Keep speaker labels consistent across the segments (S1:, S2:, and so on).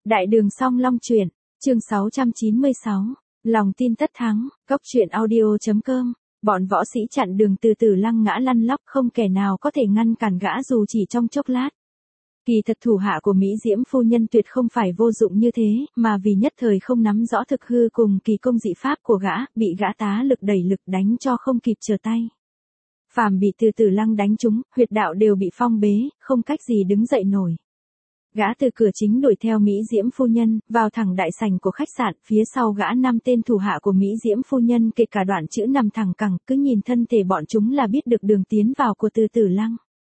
S1: Đại đường song long truyện, chương 696, lòng tin tất thắng, cốc truyện audio.com, bọn võ sĩ chặn đường từ từ lăng ngã lăn lóc không kẻ nào có thể ngăn cản gã dù chỉ trong chốc lát. Kỳ thật thủ hạ của Mỹ Diễm phu nhân tuyệt không phải vô dụng như thế, mà vì nhất thời không nắm rõ thực hư cùng kỳ công dị pháp của gã, bị gã tá lực đẩy lực đánh cho không kịp trở tay. Phàm bị từ từ lăng đánh trúng, huyệt đạo đều bị phong bế, không cách gì đứng dậy nổi. Gã từ cửa chính đuổi theo Mỹ Diễm phu nhân, vào thẳng đại sảnh của khách sạn, phía sau gã 5 tên thủ hạ của Mỹ Diễm phu nhân kể cả đoạn chữ nằm thẳng cẳng, cứ nhìn thân thể bọn chúng là biết được đường tiến vào của từ từ lăng.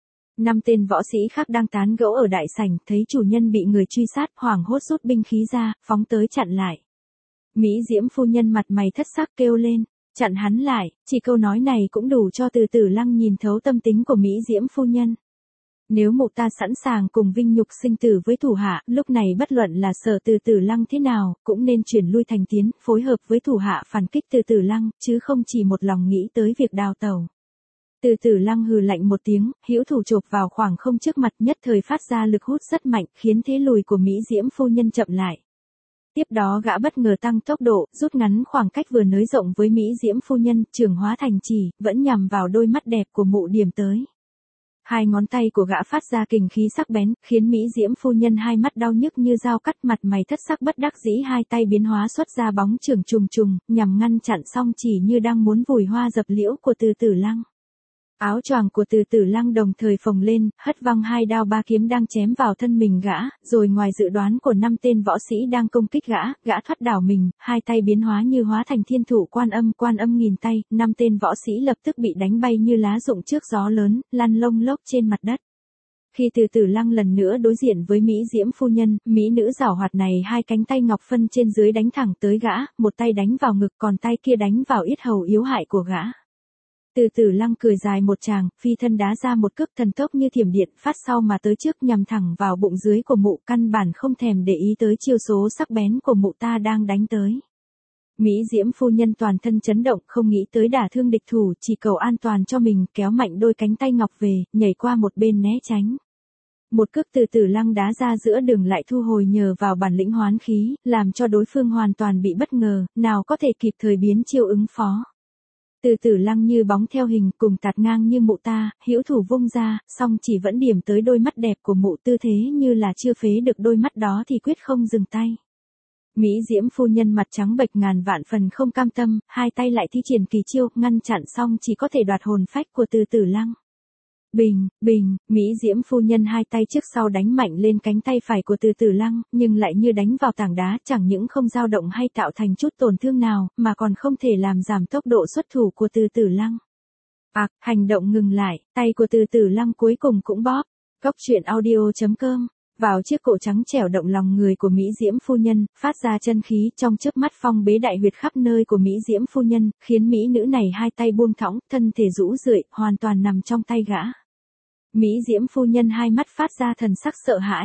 S1: 5 tên võ sĩ khác đang tán gẫu ở đại sảnh, thấy chủ nhân bị người truy sát, hoảng hốt rút binh khí ra, phóng tới chặn lại. Mỹ Diễm phu nhân mặt mày thất sắc kêu lên, chặn hắn lại, chỉ câu nói này cũng đủ cho từ từ lăng nhìn thấu tâm tính của Mỹ Diễm phu nhân. Nếu mụ ta sẵn sàng cùng vinh nhục sinh tử với thủ hạ, lúc này bất luận là sở từ từ lăng thế nào, cũng nên chuyển lui thành tiến, phối hợp với thủ hạ phản kích từ từ lăng, chứ không chỉ một lòng nghĩ tới việc đào tẩu. Từ từ lăng hừ lạnh một tiếng, hữu thủ chộp vào khoảng không trước mặt, nhất thời phát ra lực hút rất mạnh, khiến thế lùi của Mỹ Diễm phu nhân chậm lại. Tiếp đó gã bất ngờ tăng tốc độ, rút ngắn khoảng cách vừa nới rộng với Mỹ Diễm phu nhân, trường hóa thành chỉ, vẫn nhằm vào đôi mắt đẹp của mụ điểm tới. Hai ngón tay của gã phát ra kình khí sắc bén, khiến Mỹ Diễm phu nhân hai mắt đau nhức như dao cắt, mặt mày thất sắc bất đắc dĩ, hai tay biến hóa xuất ra bóng chưởng trùng trùng, nhằm ngăn chặn song chỉ như đang muốn vùi hoa dập liễu của từ từ lăng. Áo choàng của từ từ lăng đồng thời phồng lên, hất văng hai đao ba kiếm đang chém vào thân mình gã, rồi ngoài dự đoán của 5 tên võ sĩ đang công kích gã thoát đảo mình, hai tay biến hóa như hóa thành thiên thủ quan âm nghìn tay, 5 tên võ sĩ lập tức bị đánh bay như lá rụng trước gió lớn, lăn lông lốc trên mặt đất. Khi từ từ lăng lần nữa đối diện với Mỹ Diễm phu nhân, mỹ nữ giảo hoạt này hai cánh tay ngọc phân trên dưới đánh thẳng tới gã, một tay đánh vào ngực còn tay kia đánh vào yết hầu yếu hại của gã. Từ từ lăng cười dài một tràng, phi thân đá ra một cước thần tốc như thiểm điện, phát sau mà tới trước nhằm thẳng vào bụng dưới của mụ, căn bản không thèm để ý tới chiêu số sắc bén của mụ ta đang đánh tới. Mỹ Diễm phu nhân toàn thân chấn động, không nghĩ tới đả thương địch thủ, chỉ cầu an toàn cho mình, kéo mạnh đôi cánh tay ngọc về, nhảy qua một bên né tránh. Một cước từ từ lăng đá ra giữa đường lại thu hồi nhờ vào bản lĩnh hoán khí, làm cho đối phương hoàn toàn bị bất ngờ, nào có thể kịp thời biến chiêu ứng phó. Từ từ lăng như bóng theo hình, cùng tạt ngang như mụ ta, hữu thủ vung ra, song chỉ vẫn điểm tới đôi mắt đẹp của mụ, tư thế như là chưa phế được đôi mắt đó thì quyết không dừng tay. Mỹ Diễm phu nhân mặt trắng bệch ngàn vạn phần không cam tâm, hai tay lại thi triển kỳ chiêu, ngăn chặn xong chỉ có thể đoạt hồn phách của từ từ lăng. Bình, Mỹ Diễm phu nhân hai tay trước sau đánh mạnh lên cánh tay phải của từ từ lăng, nhưng lại như đánh vào tảng đá, chẳng những không dao động hay tạo thành chút tổn thương nào, mà còn không thể làm giảm tốc độ xuất thủ của từ từ lăng. Hành động ngừng lại, tay của từ từ lăng cuối cùng cũng bóp. Cốc truyện audio.com, vào chiếc cổ trắng trẻo động lòng người của Mỹ Diễm phu nhân, phát ra chân khí, trong chớp mắt phong bế đại huyệt khắp nơi của Mỹ Diễm phu nhân, khiến mỹ nữ này hai tay buông thõng, thân thể rũ rượi, hoàn toàn nằm trong tay gã. Mỹ Diễm phu nhân hai mắt phát ra thần sắc sợ hãi.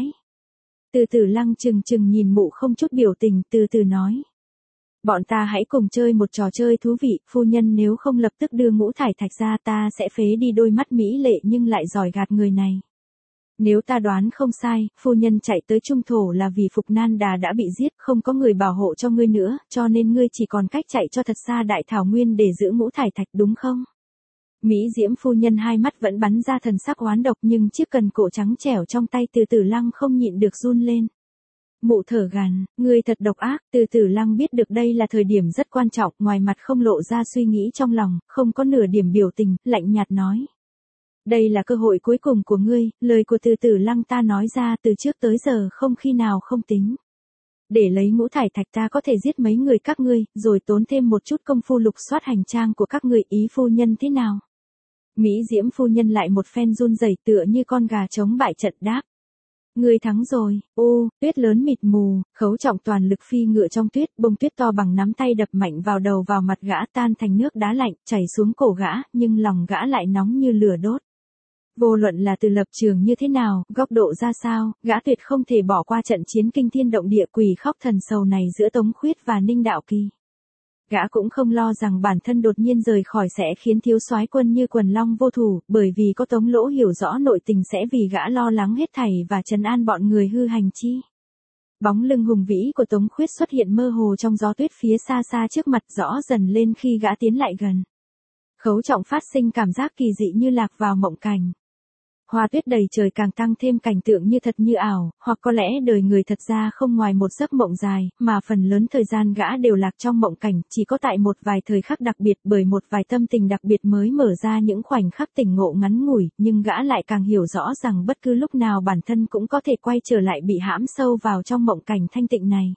S1: Từ từ lăng chừng nhìn mụ không chút biểu tình, từ từ nói. Bọn ta hãy cùng chơi một trò chơi thú vị, phu nhân nếu không lập tức đưa ngũ thải thạch ra ta sẽ phế đi đôi mắt mỹ lệ nhưng lại giỏi gạt người này. Nếu ta đoán không sai, phu nhân chạy tới trung thổ là vì Phục Nan Đà đã bị giết, không có người bảo hộ cho ngươi nữa, cho nên ngươi chỉ còn cách chạy cho thật xa đại thảo nguyên để giữ ngũ thải thạch đúng không? Mỹ Diễm phu nhân hai mắt vẫn bắn ra thần sắc oán độc nhưng chiếc cần cổ trắng trẻo trong tay từ từ lăng không nhịn được run lên. Mụ thở gằn, ngươi thật độc ác, từ từ lăng biết được đây là thời điểm rất quan trọng, ngoài mặt không lộ ra suy nghĩ trong lòng, không có nửa điểm biểu tình, lạnh nhạt nói. Đây là cơ hội cuối cùng của ngươi, lời của từ từ lăng ta nói ra từ trước tới giờ không khi nào không tính. Để lấy ngũ thải thạch ta có thể giết mấy người các ngươi, rồi tốn thêm một chút công phu lục soát hành trang của các ngươi, ý phu nhân thế nào? Mỹ Diễm phu nhân lại một phen run rẩy tựa như con gà chống bại trận đáp. Ngươi thắng rồi, tuyết lớn mịt mù, Khấu Trọng toàn lực phi ngựa trong tuyết, bông tuyết to bằng nắm tay đập mạnh vào đầu vào mặt gã tan thành nước đá lạnh, chảy xuống cổ gã, nhưng lòng gã lại nóng như lửa đốt. Vô luận là từ lập trường như thế nào, góc độ ra sao, gã tuyệt không thể bỏ qua trận chiến kinh thiên động địa quỷ khóc thần sầu này giữa Tống Khuyết và Ninh Đạo Kỳ. Gã cũng không lo rằng bản thân đột nhiên rời khỏi sẽ khiến thiếu soái quân như quần long vô thủ, bởi vì có Tống Lỗ hiểu rõ nội tình sẽ vì gã lo lắng hết thảy và trấn an bọn người hư hành chi. Bóng lưng hùng vĩ của Tống Khuyết xuất hiện mơ hồ trong gió tuyết phía xa xa trước mặt, rõ dần lên khi gã tiến lại gần. Khấu Trọng phát sinh cảm giác kỳ dị như lạc vào mộng cảnh. Hoa tuyết đầy trời càng tăng thêm cảnh tượng như thật như ảo, hoặc có lẽ đời người thật ra không ngoài một giấc mộng dài, mà phần lớn thời gian gã đều lạc trong mộng cảnh, chỉ có tại một vài thời khắc đặc biệt bởi một vài tâm tình đặc biệt mới mở ra những khoảnh khắc tỉnh ngộ ngắn ngủi, nhưng gã lại càng hiểu rõ rằng bất cứ lúc nào bản thân cũng có thể quay trở lại bị hãm sâu vào trong mộng cảnh thanh tịnh này.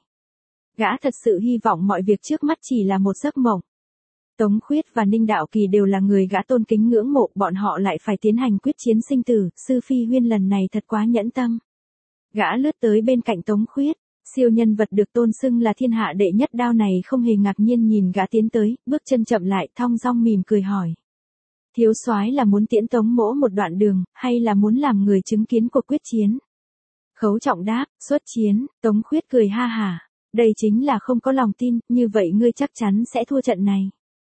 S1: Gã thật sự hy vọng mọi việc trước mắt chỉ là một giấc mộng. Tống Khuyết và Ninh Đạo Kỳ đều là người gã tôn kính ngưỡng mộ, bọn họ lại phải tiến hành quyết chiến sinh tử, Sư Phi Huyên lần này thật quá nhẫn tâm. Gã lướt tới bên cạnh Tống Khuyết, siêu nhân vật được tôn xưng là thiên hạ đệ nhất đao này không hề ngạc nhiên nhìn gã tiến tới, bước chân chậm lại, thong dong mỉm cười hỏi. Thiếu soái là muốn tiễn Tống mỗ một đoạn đường, hay là muốn làm người chứng kiến cuộc quyết chiến? Khấu Trọng đáp, xuất chiến. Tống Khuyết cười ha hả. Đây chính là không có lòng tin, như vậy ngươi chắc chắn sẽ thua trận này.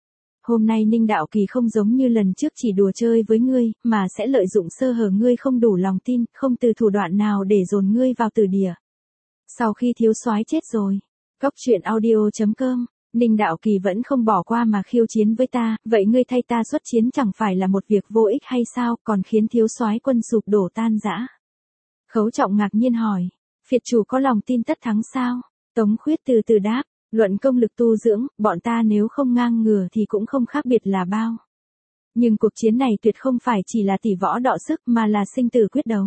S1: Hôm nay Ninh Đạo Kỳ không giống như lần trước chỉ đùa chơi với ngươi, mà sẽ lợi dụng sơ hở ngươi không đủ lòng tin, không từ thủ đoạn nào để dồn ngươi vào tử địa. Sau khi thiếu soái chết rồi, Cốc truyện audio.com, Ninh Đạo Kỳ vẫn không bỏ qua mà khiêu chiến với ta, vậy ngươi thay ta xuất chiến chẳng phải là một việc vô ích hay sao, còn khiến thiếu soái quân sụp đổ tan rã. Khấu Trọng ngạc nhiên hỏi, phiệt chủ có lòng tin tất thắng sao? Tống Khuyết từ từ đáp. Luận công lực tu dưỡng, bọn ta nếu không ngang ngửa thì cũng không khác biệt là bao. Nhưng cuộc chiến này tuyệt không phải chỉ là tỷ võ đọ sức mà là sinh tử quyết đấu.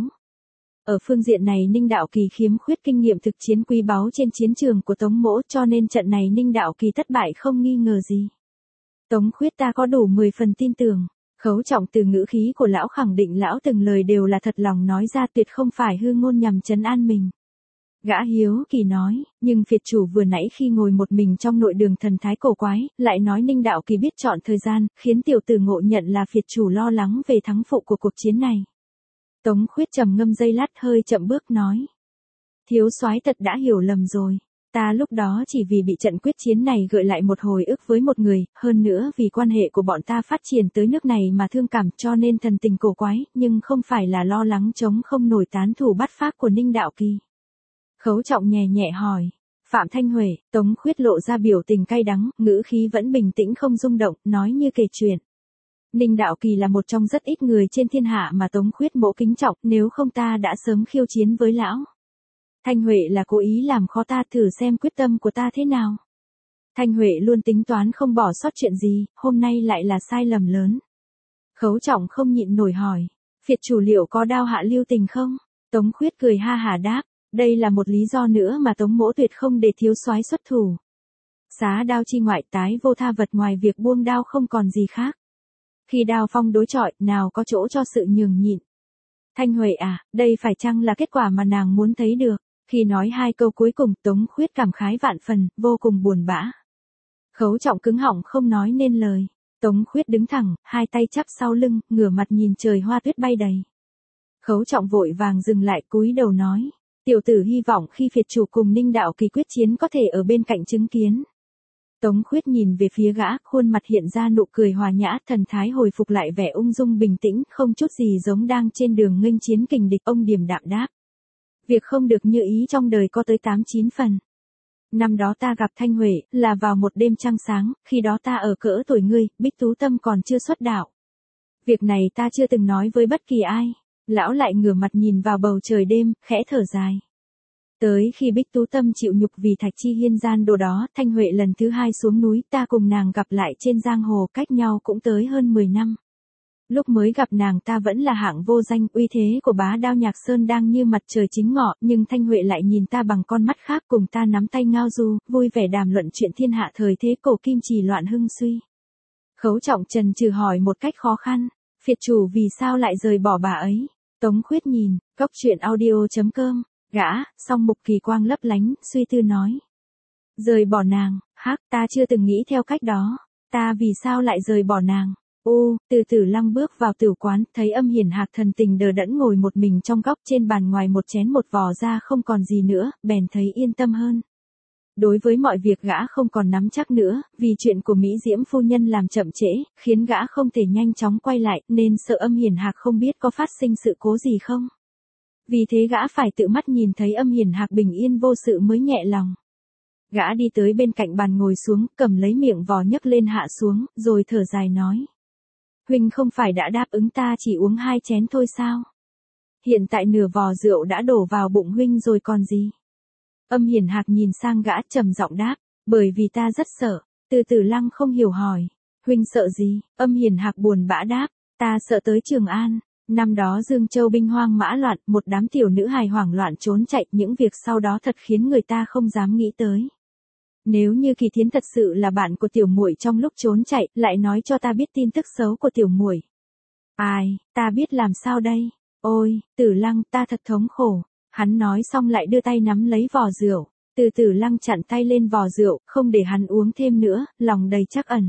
S1: Ở phương diện này Ninh Đạo Kỳ khiếm khuyết kinh nghiệm thực chiến quý báu trên chiến trường của Tống mỗ, cho nên trận này Ninh Đạo Kỳ thất bại không nghi ngờ gì. Tống Khuyết ta có đủ 10 phần tin tưởng. Khấu Trọng từ ngữ khí của lão khẳng định lão từng lời đều là thật lòng nói ra, tuyệt không phải hư ngôn nhằm trấn an mình. Gã hiếu kỳ nói, nhưng phiệt chủ vừa nãy khi ngồi một mình trong nội đường thần thái cổ quái, lại nói Ninh Đạo Kỳ biết chọn thời gian, khiến tiểu tử ngộ nhận là phiệt chủ lo lắng về thắng phụ của cuộc chiến này. Tống Khuyết trầm ngâm giây lát hơi chậm bước nói. Thiếu soái thật đã hiểu lầm rồi. Ta lúc đó chỉ vì bị trận quyết chiến này gợi lại một hồi ức với một người, hơn nữa vì quan hệ của bọn ta phát triển tới nước này mà thương cảm, cho nên thần tình cổ quái, nhưng không phải là lo lắng chống không nổi tán thủ bắt phác của Ninh Đạo Kỳ. Khấu Trọng nhẹ nhẹ hỏi. Phạm Thanh Huệ, Tống Khuyết lộ ra biểu tình cay đắng, ngữ khí vẫn bình tĩnh không rung động, nói như kể chuyện. Ninh Đạo Kỳ là một trong rất ít người trên thiên hạ mà Tống Khuyết mỗ kính trọng, nếu không ta đã sớm khiêu chiến với lão. Thanh Huệ là cố ý làm khó ta, thử xem quyết tâm của ta thế nào. Thanh Huệ luôn tính toán không bỏ sót chuyện gì, hôm nay lại là sai lầm lớn. Khấu Trọng không nhịn nổi hỏi. Phiệt chủ liệu có đao hạ lưu tình không? Tống Khuyết cười ha hả đáp. Đây là một lý do nữa mà Tống mỗ tuyệt không để thiếu soái xuất thủ. Xá đao chi ngoại, tái vô tha vật, ngoài việc buông đao không còn gì khác. Khi đao phong đối chọi, nào có chỗ cho sự nhường nhịn. Thanh Huệ à, đây phải chăng là kết quả mà nàng muốn thấy được? Khi nói hai câu cuối cùng, Tống Khuyết cảm khái vạn phần, vô cùng buồn bã. Khấu Trọng cứng họng không nói nên lời. Tống Khuyết đứng thẳng, hai tay chắp sau lưng, ngửa mặt nhìn trời hoa tuyết bay đầy. Khấu Trọng vội vàng dừng lại, cúi đầu nói. Tiểu tử hy vọng khi phiệt chủ cùng Ninh Đạo Kỳ quyết chiến có thể ở bên cạnh chứng kiến. Tống Khuyết nhìn về phía gã, khuôn mặt hiện ra nụ cười hòa nhã, thần thái hồi phục lại vẻ ung dung bình tĩnh, không chút gì giống đang trên đường nghênh chiến kình địch. Ông điềm đạm đáp. Việc không được như ý trong đời có tới 8-9 phần. Năm đó ta gặp Thanh Huệ, là vào một đêm trăng sáng, khi đó ta ở cỡ tuổi ngươi, Bích Tú Tâm còn chưa xuất đạo. Việc này ta chưa từng nói với bất kỳ ai. Lão lại ngửa mặt nhìn vào bầu trời đêm, khẽ thở dài. Tới khi Bích Tú Tâm chịu nhục vì Thạch Chi Hiên gian đồ đó, Thanh Huệ lần thứ 2 xuống núi, ta cùng nàng gặp lại trên giang hồ, cách nhau cũng tới hơn 10 năm. Lúc mới gặp nàng ta vẫn là hạng vô danh, uy thế của bá đao Nhạc Sơn đang như mặt trời chính ngọ, nhưng Thanh Huệ lại nhìn ta bằng con mắt khác, cùng ta nắm tay ngao du, vui vẻ đàm luận chuyện thiên hạ thời thế cổ kim trì loạn hưng suy. Khấu Trọng chần chừ hỏi một cách khó khăn, phiệt chủ vì sao lại rời bỏ bà ấy? Tống Khuyết nhìn, Cốc truyện audio.com, gã, song mục kỳ quang lấp lánh, suy tư nói. Rời bỏ nàng, hắc, ta chưa từng nghĩ theo cách đó. Ta vì sao lại rời bỏ nàng? Từ Tử Lăng bước vào tửu quán, thấy Âm Hiển Hạc thần tình đờ đẫn ngồi một mình trong góc, trên bàn ngoài một chén một vò ra không còn gì nữa, bèn thấy yên tâm hơn. Đối với mọi việc gã không còn nắm chắc nữa, vì chuyện của Mỹ Diễm phu nhân làm chậm trễ, khiến gã không thể nhanh chóng quay lại, nên sợ Âm Hiển Hạc không biết có phát sinh sự cố gì không. Vì thế gã phải tự mắt nhìn thấy Âm Hiển Hạc bình yên vô sự mới nhẹ lòng. Gã đi tới bên cạnh bàn ngồi xuống, cầm lấy miệng vò nhấc lên hạ xuống, rồi thở dài nói. Huynh không phải đã đáp ứng ta chỉ uống 2 chén thôi sao? Hiện tại nửa vò rượu đã đổ vào bụng huynh rồi còn gì? Âm Hiển Hạc nhìn sang gã trầm giọng đáp, bởi vì ta rất sợ. Từ Tử Lăng không hiểu hỏi, huynh sợ gì? Âm Hiển Hạc buồn bã đáp, ta sợ tới Trường An. Năm đó Dương Châu binh hoang mã loạn, một đám tiểu nữ hài hoảng loạn trốn chạy, những việc sau đó thật khiến người ta không dám nghĩ tới. Nếu như Kỳ Thiến thật sự là bạn của tiểu muội trong lúc trốn chạy, lại nói cho ta biết tin tức xấu của tiểu muội. Ai, ta biết làm sao đây? Ôi, Tử Lăng, ta thật thống khổ. Hắn nói xong lại đưa tay nắm lấy vò rượu. Từ Tử Lăng chặn tay lên vò rượu, không để hắn uống thêm nữa, lòng đầy trắc ẩn.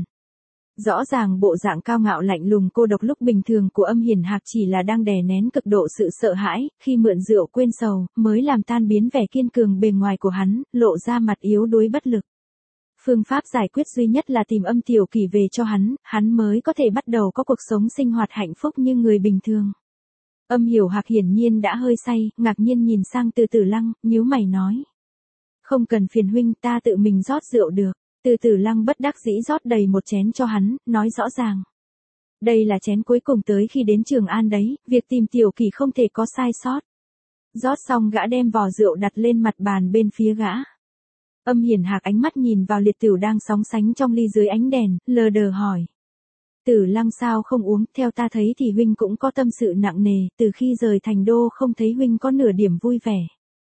S1: Rõ ràng bộ dạng cao ngạo lạnh lùng cô độc lúc bình thường của Âm Hiển Hạc chỉ là đang đè nén cực độ sự sợ hãi, khi mượn rượu quên sầu, mới làm tan biến vẻ kiên cường bề ngoài của hắn, lộ ra mặt yếu đuối bất lực. Phương pháp giải quyết duy nhất là tìm Âm Tiểu Kỳ về cho hắn mới có thể bắt đầu có cuộc sống sinh hoạt hạnh phúc như người bình thường. Âm Hiểu Hạc hiển nhiên đã hơi say, ngạc nhiên nhìn sang Từ Tử Lăng, nhíu mày nói. Không cần phiền huynh, ta tự mình rót rượu được. Từ Tử Lăng bất đắc dĩ rót đầy một chén cho hắn, nói rõ ràng. Đây là chén cuối cùng tới khi đến Trường An đấy, việc tìm Tiểu Kỳ không thể có sai sót. Rót xong gã đem vò rượu đặt lên mặt bàn bên phía gã. Âm Hiển Hạc ánh mắt nhìn vào liệt tửu đang sóng sánh trong ly dưới ánh đèn, lờ đờ hỏi. Tử Lăng sao không uống, theo ta thấy thì huynh cũng có tâm sự nặng nề, từ khi rời thành đô không thấy huynh có nửa điểm vui vẻ.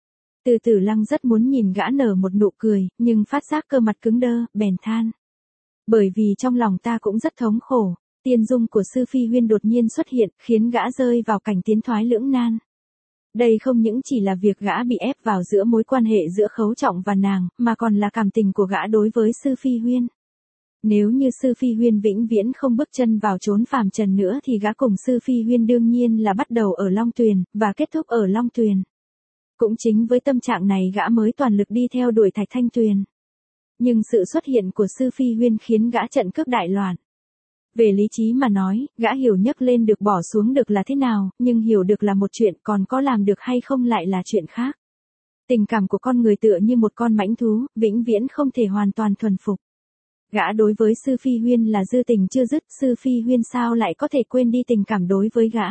S1: Từ Tử Lăng rất muốn nhìn gã nở một nụ cười, nhưng phát giác cơ mặt cứng đơ, bèn than. Bởi vì trong lòng ta cũng rất thống khổ, tiên dung của Sư Phi Huyên đột nhiên xuất hiện, khiến gã rơi vào cảnh tiến thoái lưỡng nan. Đây không những chỉ là việc gã bị ép vào giữa mối quan hệ giữa Khấu Trọng và nàng, mà còn là cảm tình của gã đối với Sư Phi Huyên. Nếu như Sư Phi Huyên vĩnh viễn không bước chân vào chốn phàm trần nữa thì gã cùng Sư Phi Huyên đương nhiên là bắt đầu ở Long Tuyền, và kết thúc ở Long Tuyền. Cũng chính với tâm trạng này gã mới toàn lực đi theo đuổi Thạch Thanh Tuyền. Nhưng sự xuất hiện của Sư Phi Huyên khiến gã trận cước đại loạn. Về lý trí mà nói, gã hiểu nhấc lên được bỏ xuống được là thế nào, nhưng hiểu được là một chuyện, còn có làm được hay không lại là chuyện khác. Tình cảm của con người tựa như một con mãnh thú, vĩnh viễn không thể hoàn toàn thuần phục. Gã đối với Sư Phi Huyên là dư tình chưa dứt, Sư Phi Huyên sao lại có thể quên đi tình cảm đối với gã.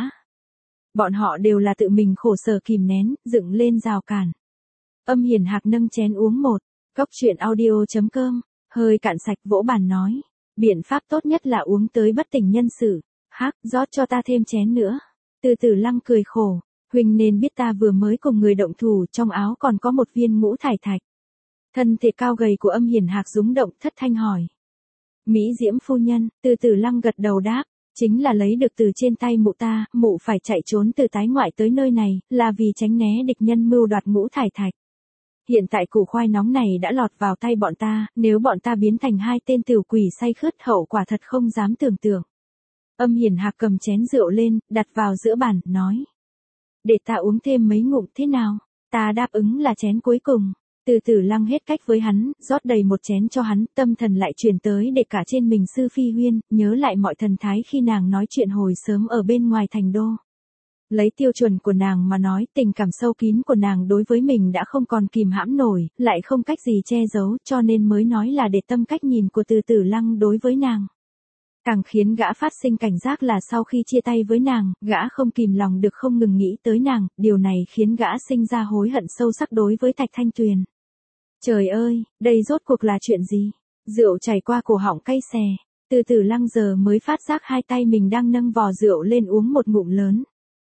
S1: Bọn họ đều là tự mình khổ sở kìm nén, dựng lên rào cản. Âm Hiển Hạc nâng chén uống một, cốc truyện audio.com, hơi cạn sạch vỗ bàn nói. Biện pháp tốt nhất là uống tới bất tỉnh nhân sự. Hắc, rót cho ta thêm chén nữa. Từ Tử Lăng cười khổ. Huynh nên biết ta vừa mới cùng người động thủ, trong áo còn có một viên ngũ thải thạch. Thân thể cao gầy của Âm Hiển Hạc rúng động, thất thanh hỏi. Mỹ Diễm phu nhân, Từ Tử Lăng gật đầu đáp. Chính là lấy được từ trên tay mụ ta, mụ phải chạy trốn từ tái ngoại tới nơi này, là vì tránh né địch nhân mưu đoạt ngũ thải thạch. Hiện tại củ khoai nóng này đã lọt vào tay bọn ta, nếu bọn ta biến thành 2 tên tiểu quỷ say khướt hậu quả thật không dám tưởng tượng. Âm Hiển Hạc cầm chén rượu lên, đặt vào giữa bàn, nói. Để ta uống thêm mấy ngụm thế nào, ta đáp ứng là chén cuối cùng. Từ Tử Lăng hết cách với hắn, rót đầy một chén cho hắn, tâm thần lại chuyển tới để cả trên mình Sư Phi Huyên, nhớ lại mọi thần thái khi nàng nói chuyện hồi sớm ở bên ngoài thành đô. Lấy tiêu chuẩn của nàng mà nói, tình cảm sâu kín của nàng đối với mình đã không còn kìm hãm nổi, lại không cách gì che giấu, cho nên mới nói là để tâm cách nhìn của Từ Tử Lăng đối với nàng. Càng khiến gã phát sinh cảnh giác là sau khi chia tay với nàng, gã không kìm lòng được không ngừng nghĩ tới nàng, điều này khiến gã sinh ra hối hận sâu sắc đối với Thạch Thanh Tuyền. Trời ơi, đây rốt cuộc là chuyện gì? Rượu chảy qua cổ họng cay xè. Từ Tử Lăng giờ mới phát giác 2 tay mình đang nâng vò rượu lên uống một ngụm lớn.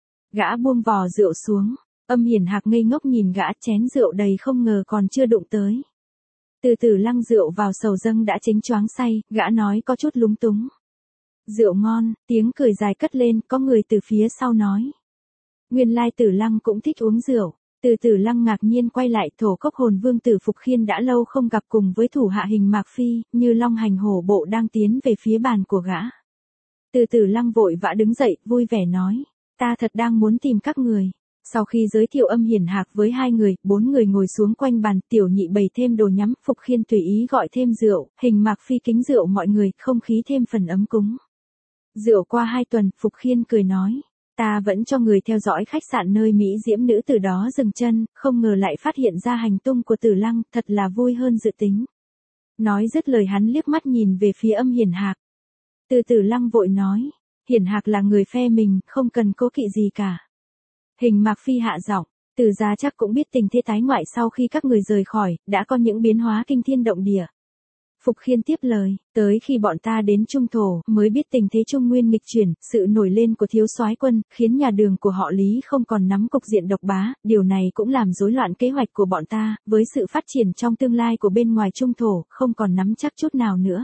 S1: Gã buông vò rượu xuống. Âm Hiển Hạc ngây ngốc nhìn gã, chén rượu đầy không ngờ còn chưa đụng tới. Từ Tử Lăng rượu vào sầu dâng đã chính choáng say, gã nói có chút lúng túng. Rượu ngon, tiếng cười dài cất lên, có người từ phía sau nói. Nguyên lai Tử Lăng cũng thích uống rượu. Từ Tử Lăng ngạc nhiên quay lại, Thổ Cốc Hồn Vương Tử Phục Khiên đã lâu không gặp cùng với thủ hạ Hình Mạc Phi, như long hành hổ bộ đang tiến về phía bàn của gã. Từ Tử Lăng vội vã đứng dậy, vui vẻ nói, ta thật đang muốn tìm các người. Sau khi giới thiệu Âm Hiển Hạc với 2 người, 4 người ngồi xuống quanh bàn, Tiểu Nhị bày thêm đồ nhắm, Phục Khiên tùy ý gọi thêm rượu, Hình Mạc Phi kính rượu mọi người, không khí thêm phần ấm cúng. Rượu qua 2 tuần, Phục Khiên cười nói, Ta vẫn cho người theo dõi khách sạn nơi Mỹ Diễm nữ từ đó dừng chân, không ngờ lại phát hiện ra hành tung của Tử Lăng, thật là vui hơn dự tính. Nói dứt lời hắn liếc mắt nhìn về phía Âm Hiển Hạc. Tử Lăng vội nói, Hiển Hạc là người phe mình, không cần cố kỵ gì cả. Hình Mạc Phi hạ giọng, Tử gia chắc cũng biết tình thế tái ngoại sau khi các người rời khỏi, đã có những biến hóa kinh thiên động địa. Phục Khiên tiếp lời, tới khi bọn ta đến Trung Thổ, mới biết tình thế Trung Nguyên nghịch chuyển, sự nổi lên của thiếu soái quân, khiến nhà Đường của họ Lý không còn nắm cục diện độc bá, điều này cũng làm rối loạn kế hoạch của bọn ta, với sự phát triển trong tương lai của bên ngoài Trung Thổ, không còn nắm chắc chút nào nữa.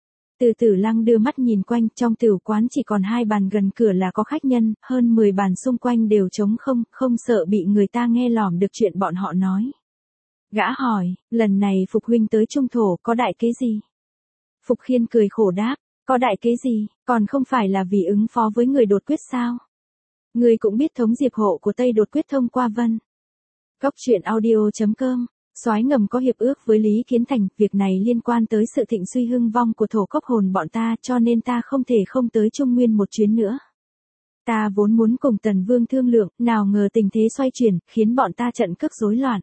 S1: Tử Lăng đưa mắt nhìn quanh, trong tửu quán chỉ còn 2 bàn gần cửa là có khách nhân, hơn 10 bàn xung quanh đều trống không, không sợ bị người ta nghe lỏm được chuyện bọn họ nói. Gã hỏi, lần này Phục huynh tới Trung Thổ có đại kế gì? Phục Khiên cười khổ đáp, có đại kế gì, còn không phải là vì ứng phó với người đột quyết sao? Người cũng biết thống diệp hộ của Tây đột quyết thông qua Vân. Góc truyện audio.com, soái ngầm có hiệp ước với Lý Kiến Thành, việc này liên quan tới sự thịnh suy hưng vong của thổ cốc hồn bọn ta, cho nên ta không thể không tới Trung Nguyên một chuyến nữa. Ta vốn muốn cùng Tần Vương thương lượng, nào ngờ tình thế xoay chuyển, khiến bọn ta trận cước rối loạn.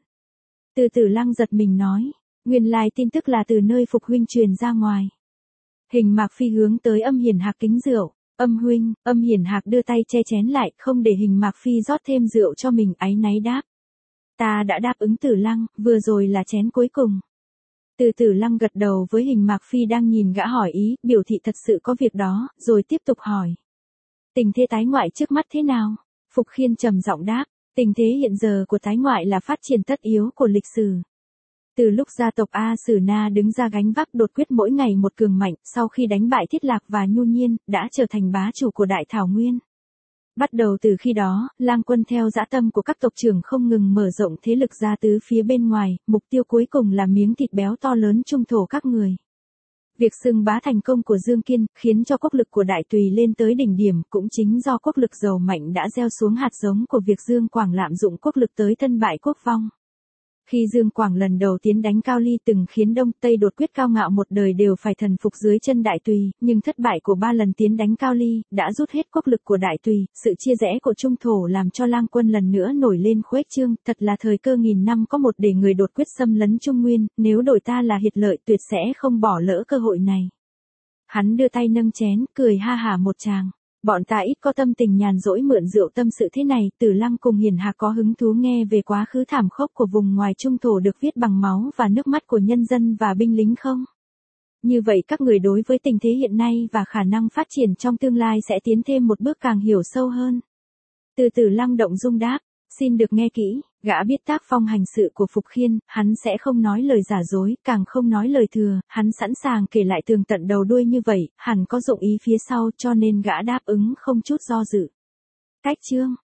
S1: Tử Lăng giật mình nói, nguyên lai tin tức là từ nơi Phục huynh truyền ra ngoài. Hình Mạc Phi hướng tới Âm Hiển Hạc kính rượu, Âm huynh, Âm Hiển Hạc đưa tay che chén lại, không để Hình Mạc Phi rót thêm rượu cho mình, áy náy đáp. Ta đã đáp ứng Tử Lăng, vừa rồi là chén cuối cùng. Tử Lăng gật đầu với Hình Mạc Phi đang nhìn gã hỏi ý, biểu thị thật sự có việc đó, rồi tiếp tục hỏi. Tình thế tái ngoại trước mắt thế nào? Phục Khiên trầm giọng đáp. Tình thế hiện giờ của tái ngoại là phát triển tất yếu của lịch sử. Từ lúc gia tộc A Sử Na đứng ra gánh vác đột quyết mỗi ngày một cường mạnh, sau khi đánh bại Thiết Lạc và Nhu Nhiên, đã trở thành bá chủ của Đại Thảo Nguyên. Bắt đầu từ khi đó, Lang Quân theo dã tâm của các tộc trưởng không ngừng mở rộng thế lực ra tứ phía bên ngoài, mục tiêu cuối cùng là miếng thịt béo to lớn Trung Thổ các người. Việc xưng bá thành công của Dương Kiên, khiến cho quốc lực của Đại Tùy lên tới đỉnh điểm, cũng chính do quốc lực giàu mạnh đã gieo xuống hạt giống của việc Dương Quảng lạm dụng quốc lực tới thân bại quốc vong. Khi Dương Quảng lần đầu tiến đánh Cao Ly từng khiến Đông Tây đột quyết cao ngạo một đời đều phải thần phục dưới chân Đại Tùy, nhưng thất bại của 3 lần tiến đánh Cao Ly, đã rút hết quốc lực của Đại Tùy, sự chia rẽ của Trung Thổ làm cho Lang Quân lần nữa nổi lên khuếch trương, thật là thời cơ nghìn năm có một để người đột quyết xâm lấn Trung Nguyên, nếu đổi ta là Hiệt Lợi tuyệt sẽ không bỏ lỡ cơ hội này. Hắn đưa tay nâng chén, cười ha hả một tràng. Bọn ta ít có tâm tình nhàn rỗi mượn rượu tâm sự thế này, Tử Lăng cùng Hiển Hạc có hứng thú nghe về quá khứ thảm khốc của vùng ngoài Trung Thổ được viết bằng máu và nước mắt của nhân dân và binh lính không? Như vậy các người đối với tình thế hiện nay và khả năng phát triển trong tương lai sẽ tiến thêm một bước càng hiểu sâu hơn. Tử Lăng động dung đáp, xin được nghe kỹ, gã biết tác phong hành sự của Phục Khiên, hắn sẽ không nói lời giả dối, càng không nói lời thừa, hắn sẵn sàng kể lại tường tận đầu đuôi như vậy, hẳn có dụng ý phía sau cho nên gã đáp ứng không chút do dự. Cách chương